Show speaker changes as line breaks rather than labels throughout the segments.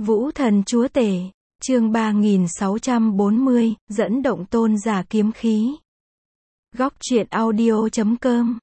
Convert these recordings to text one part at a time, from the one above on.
Vũ thần chúa tể, chương 3640, dẫn động tôn giả kiếm khí. Góc truyện audio.com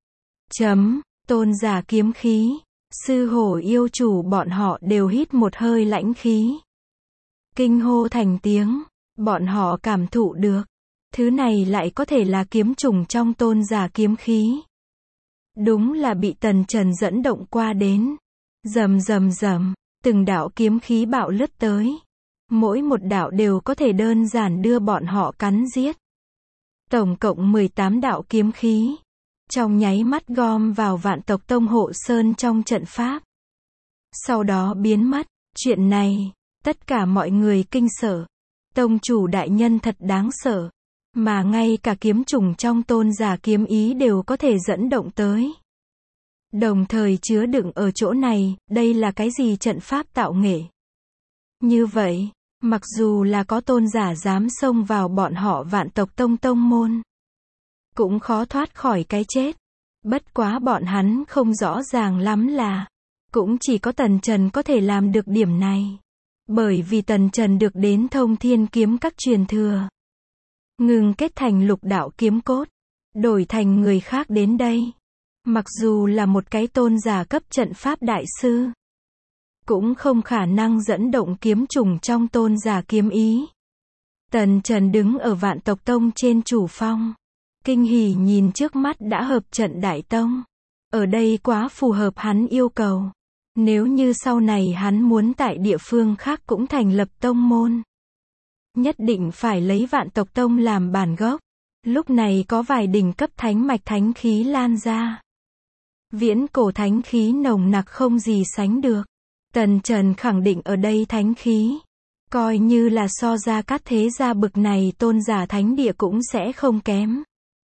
Tôn giả kiếm khí, sư hổ yêu chủ bọn họ đều hít một hơi lãnh khí. Kinh hô thành tiếng, bọn họ cảm thụ được. Thứ này lại có thể là kiếm trùng trong tôn giả kiếm khí. Đúng là bị Tần Trần dẫn động qua đến. Rầm rầm rầm, từng đạo kiếm khí bạo lướt tới. Mỗi một đạo đều có thể đơn giản đưa bọn họ cắn giết. Tổng cộng 18 đạo kiếm khí. Trong nháy mắt gom vào Vạn Tộc Tông hộ sơn trong trận pháp. Sau đó biến mất. Chuyện này, tất cả mọi người kinh sợ. Tông chủ đại nhân thật đáng sợ. Mà ngay cả kiếm trùng trong tôn giả kiếm ý đều có thể dẫn động tới. Đồng thời chứa đựng ở chỗ này, đây là cái gì trận pháp tạo nghệ. Như vậy, mặc dù là có tôn giả dám xông vào bọn họ Vạn Tộc Tông tông môn, cũng khó thoát khỏi cái chết. Bất quá bọn hắn không rõ ràng lắm là, cũng chỉ có Tần Trần có thể làm được điểm này. Bởi vì Tần Trần được đến Thông Thiên kiếm các truyền thừa. Ngừng kết thành lục đạo kiếm cốt, đổi thành người khác đến đây. Mặc dù là một cái tôn giả cấp trận pháp đại sư, cũng không khả năng dẫn động kiếm trùng trong tôn giả kiếm ý. Tần Trần đứng ở Vạn Tộc Tông trên chủ phong. Kinh hỉ nhìn trước mắt đã hợp trận đại tông. Ở đây quá phù hợp hắn yêu cầu. Nếu như sau này hắn muốn tại địa phương khác cũng thành lập tông môn, nhất định phải lấy Vạn Tộc Tông làm bản gốc. Lúc này có vài đỉnh cấp thánh mạch thánh khí lan ra. Viễn cổ thánh khí nồng nặc không gì sánh được. Tần Trần khẳng định ở đây thánh khí, coi như là so ra các thế gia bực này tôn giả thánh địa cũng sẽ không kém.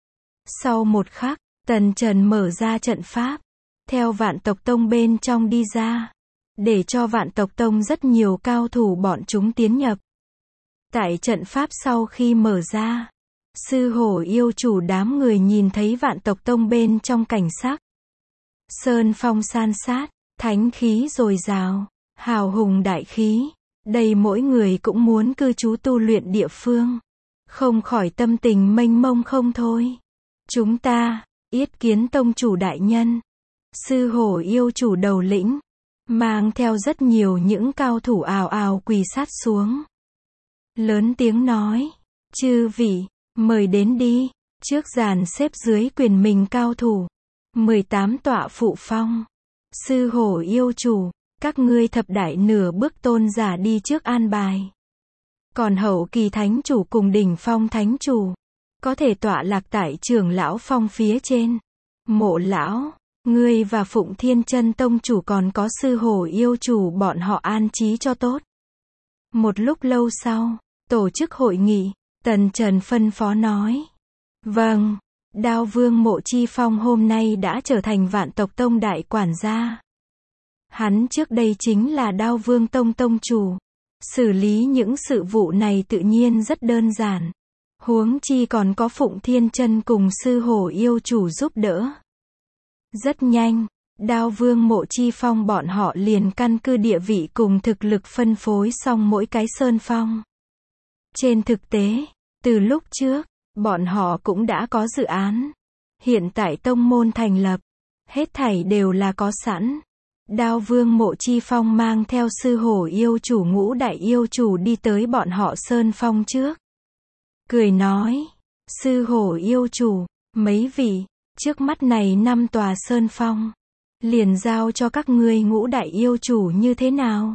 Sau một khắc, Tần Trần mở ra trận pháp, theo Vạn Tộc Tông bên trong đi ra, để cho Vạn Tộc Tông rất nhiều cao thủ bọn chúng tiến nhập. Tại trận pháp sau khi mở ra, sư hổ yêu chủ đám người nhìn thấy Vạn Tộc Tông bên trong cảnh sắc. Sơn phong san sát, thánh khí dồi dào, hào hùng đại khí, đây mỗi người cũng muốn cư trú tu luyện địa phương. Không khỏi tâm tình mênh mông không thôi. Chúng ta, yết kiến tông chủ đại nhân. Sư hổ yêu chủ đầu lĩnh, mang theo rất nhiều những cao thủ ào ào quỳ sát xuống. Lớn tiếng nói, chư vị, mời đến đi. Trước dàn xếp dưới quyền mình cao thủ. 18 tọa phụ phong. Sư hổ yêu chủ, các ngươi thập đại nửa bước tôn giả đi trước an bài. Còn hậu kỳ thánh chủ cùng đỉnh phong thánh chủ, có thể tọa lạc tại trưởng lão phong phía trên. Mộ lão, ngươi và Phụng Thiên Chân tông chủ còn có sư hổ yêu chủ bọn họ an trí cho tốt. Một lúc lâu sau, tổ chức hội nghị, Tần Trần phân phó nói. Vâng. Đao Vương Mộ Chi Phong hôm nay đã trở thành Vạn Tộc Tông đại quản gia. Hắn trước đây chính là Đao Vương Tông tông chủ. Xử lý những sự vụ này tự nhiên rất đơn giản. Huống chi còn có Phụng Thiên Chân cùng sư hổ yêu chủ giúp đỡ. Rất nhanh, Đao Vương Mộ Chi Phong bọn họ liền căn cứ địa vị cùng thực lực phân phối xong mỗi cái sơn phong. Trên thực tế, từ lúc trước, bọn họ cũng đã có dự án. Hiện tại tông môn thành lập, hết thảy đều là có sẵn. Đao Vương Mộ Chi Phong mang theo sư hổ yêu chủ ngũ đại yêu chủ đi tới bọn họ sơn phong trước. Cười nói, sư hổ yêu chủ, mấy vị, trước mắt này 5 tòa sơn phong, liền giao cho các ngươi ngũ đại yêu chủ như thế nào?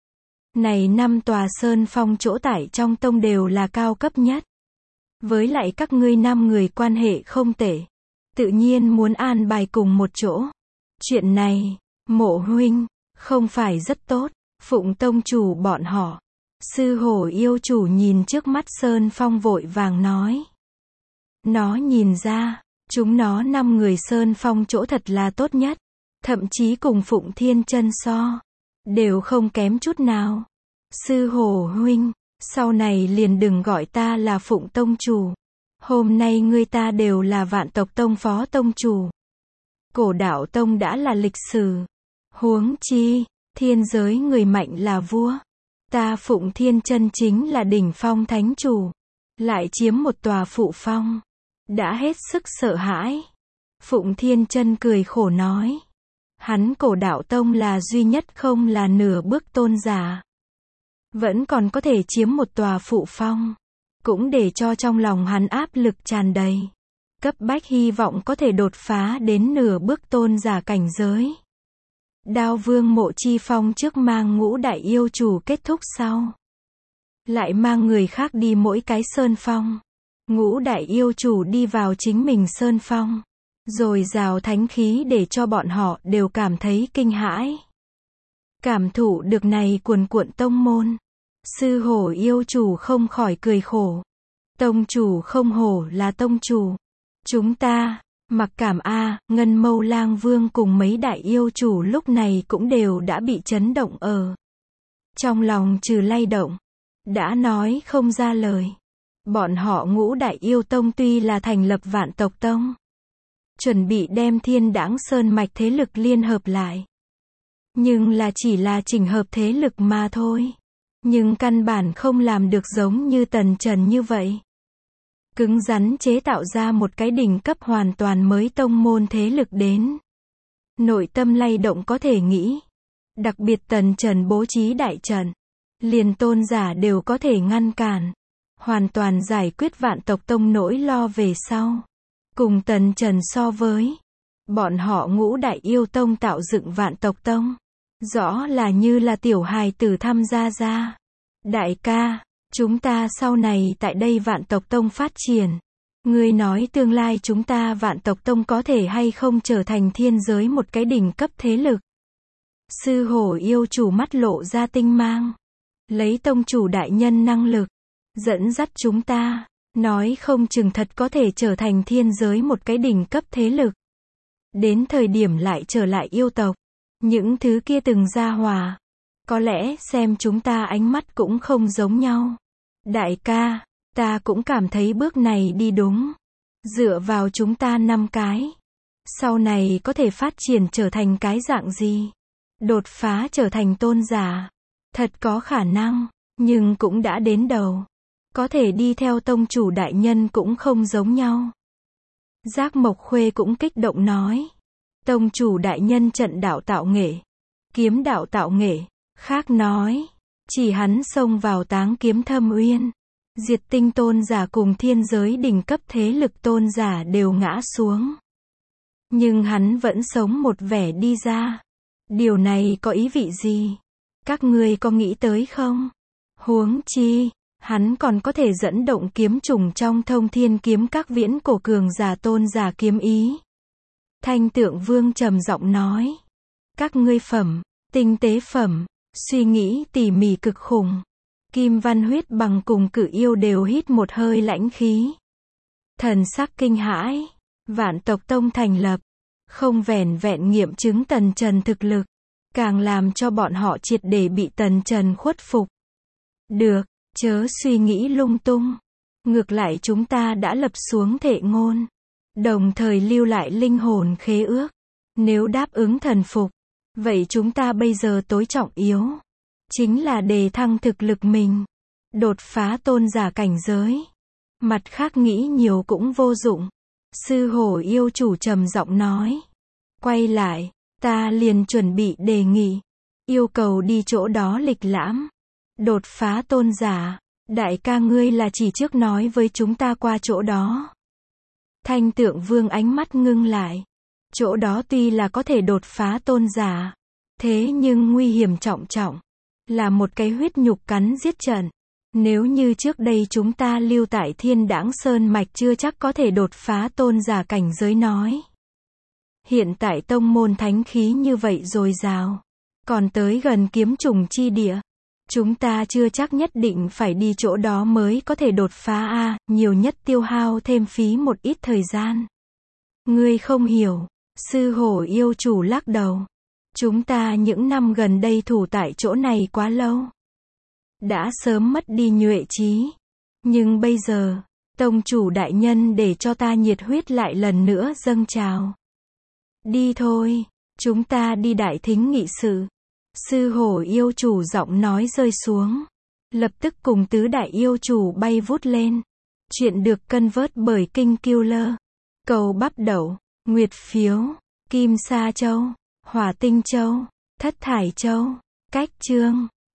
Này 5 tòa sơn phong chỗ tại trong tông đều là cao cấp nhất. Với lại các ngươi 5 người quan hệ không tệ, tự nhiên muốn an bài cùng một chỗ. Chuyện này, Mộ huynh, không phải rất tốt. Phụng tông chủ bọn họ, sư hổ yêu chủ nhìn trước mắt sơn phong vội vàng nói. Nó nhìn ra, chúng nó 5 người sơn phong chỗ thật là tốt nhất, thậm chí cùng Phụng Thiên Chân so, đều không kém chút nào. Sư hổ huynh, sau này liền đừng gọi ta là Phụng tông chủ. Hôm nay ngươi ta đều là Vạn Tộc Tông phó tông chủ. Cổ đạo tông đã là lịch sử. Huống chi, thiên giới người mạnh là vua. Ta Phụng Thiên Chân chính là đỉnh phong thánh chủ, lại chiếm một tòa phụ phong, đã hết sức sợ hãi. Phụng Thiên Chân cười khổ nói, hắn Cổ Đạo Tông là duy nhất không là nửa bước tôn giả, vẫn còn có thể chiếm một tòa phụ phong, cũng để cho trong lòng hắn áp lực tràn đầy, cấp bách hy vọng có thể đột phá đến nửa bước tôn giả cảnh giới. Đao Vương Mộ Chi Phong trước mang Ngũ Đại Yêu Chủ kết thúc sau, lại mang người khác đi mỗi cái sơn phong. Ngũ Đại Yêu Chủ đi vào chính mình sơn phong, rồi rào thánh khí để cho bọn họ đều cảm thấy kinh hãi. Cảm thụ được này cuồn cuộn tông môn, Sư Hổ Yêu Chủ không khỏi cười khổ. Tông chủ không hổ là tông chủ. Chúng ta, Mặc Cảm A, Ngân Mâu Lang Vương cùng mấy đại yêu chủ lúc này cũng đều đã bị chấn động ở trong lòng, trừ lay động, đã nói không ra lời. Bọn họ Ngũ Đại Yêu Tông tuy là thành lập Vạn Tộc Tông, chuẩn bị đem Thiên Đãng Sơn mạch thế lực liên hợp lại, nhưng là chỉ là chỉnh hợp thế lực mà thôi. Nhưng căn bản không làm được giống như Tần Trần như vậy, cứng rắn chế tạo ra một cái đỉnh cấp hoàn toàn mới tông môn thế lực đến. Nội tâm lay động có thể nghĩ. Đặc biệt Tần Trần bố trí đại trận, liền tôn giả đều có thể ngăn cản, hoàn toàn giải quyết Vạn Tộc Tông nỗi lo về sau. Cùng Tần Trần so với, bọn họ Ngũ Đại Yêu Tông tạo dựng Vạn Tộc Tông, rõ là như là tiểu hài tử tham gia ra. Đại ca, chúng ta sau này tại đây Vạn Tộc Tông phát triển, ngươi nói tương lai chúng ta Vạn Tộc Tông có thể hay không trở thành thiên giới một cái đỉnh cấp thế lực? Sư Hổ Yêu Chủ mắt lộ ra tinh mang, lấy tông chủ đại nhân năng lực, dẫn dắt chúng ta, nói không chừng thật có thể trở thành thiên giới một cái đỉnh cấp thế lực. Đến thời điểm lại trở lại yêu tộc, những thứ kia từng gia hòa, có lẽ xem chúng ta ánh mắt cũng không giống nhau. Đại ca, ta cũng cảm thấy bước này đi đúng. Dựa vào chúng ta 5 cái, sau này có thể phát triển trở thành cái dạng gì? Đột phá trở thành tôn giả, thật có khả năng, nhưng cũng đã đến đầu. Có thể đi theo tông chủ đại nhân cũng không giống nhau. Giác Mộc Khuê cũng kích động nói. Tông chủ đại nhân trận đạo tạo nghệ, kiếm đạo tạo nghệ, khác nói. Chỉ hắn xông vào Táng Kiếm Thâm Uyên, diệt tinh tôn giả cùng thiên giới đỉnh cấp thế lực tôn giả đều ngã xuống. Nhưng hắn vẫn sống một vẻ đi ra. Điều này có ý vị gì? Các ngươi có nghĩ tới không? Huống chi, hắn còn có thể dẫn động kiếm trùng trong Thông Thiên Kiếm các viễn cổ cường giả tôn giả kiếm ý. Thanh Tượng Vương trầm giọng nói. Các ngươi phẩm, tinh tế phẩm, suy nghĩ tỉ mỉ cực khủng. Kim Văn Huyết Bằng cùng Cự Yêu đều hít một hơi lãnh khí. Thần sắc kinh hãi. Vạn Tộc Tông thành lập, không vẻn vẹn nghiệm chứng Tần Trần thực lực, càng làm cho bọn họ triệt để bị Tần Trần khuất phục. Được, chớ suy nghĩ lung tung. Ngược lại chúng ta đã lập xuống thệ ngôn, đồng thời lưu lại linh hồn khế ước. Nếu đáp ứng thần phục, vậy chúng ta bây giờ tối trọng yếu chính là đề thăng thực lực mình, đột phá tôn giả cảnh giới. Mặt khác nghĩ nhiều cũng vô dụng. Sư Hổ Yêu Chủ trầm giọng nói. Quay lại, ta liền chuẩn bị đề nghị, yêu cầu đi chỗ đó lịch lãm, đột phá tôn giả. Đại ca ngươi là chỉ trước nói với chúng ta qua chỗ đó. Thanh Tượng Vương ánh mắt ngưng lại. Chỗ đó tuy là có thể đột phá tôn giả, thế nhưng nguy hiểm trọng trọng, là một cái huyết nhục cắn giết trận. Nếu như trước đây chúng ta lưu tại Thiên Đãng Sơn mạch chưa chắc có thể đột phá tôn giả cảnh giới nói. Hiện tại tông môn thánh khí như vậy dồi dào, còn tới gần kiếm trùng chi địa, chúng ta chưa chắc nhất định phải đi chỗ đó mới có thể đột phá a, nhiều nhất tiêu hao thêm phí một ít thời gian. Ngươi không hiểu. Sư Hổ Yêu Chủ lắc đầu. Chúng ta những năm gần đây thủ tại chỗ này quá lâu, đã sớm mất đi nhuệ trí. Nhưng bây giờ, tông chủ đại nhân để cho ta nhiệt huyết lại lần nữa dâng trào. Đi thôi, chúng ta đi đại thính nghị sự. Sư hổ yêu chủ giọng nói rơi xuống. Lập tức cùng tứ đại yêu chủ bay vút lên. Chuyện được cân vớt bởi Kinh Killer. Cầu bắp đậu, nguyệt phiếu, kim sa châu, hỏa tinh châu, thất thải châu. Cách chương.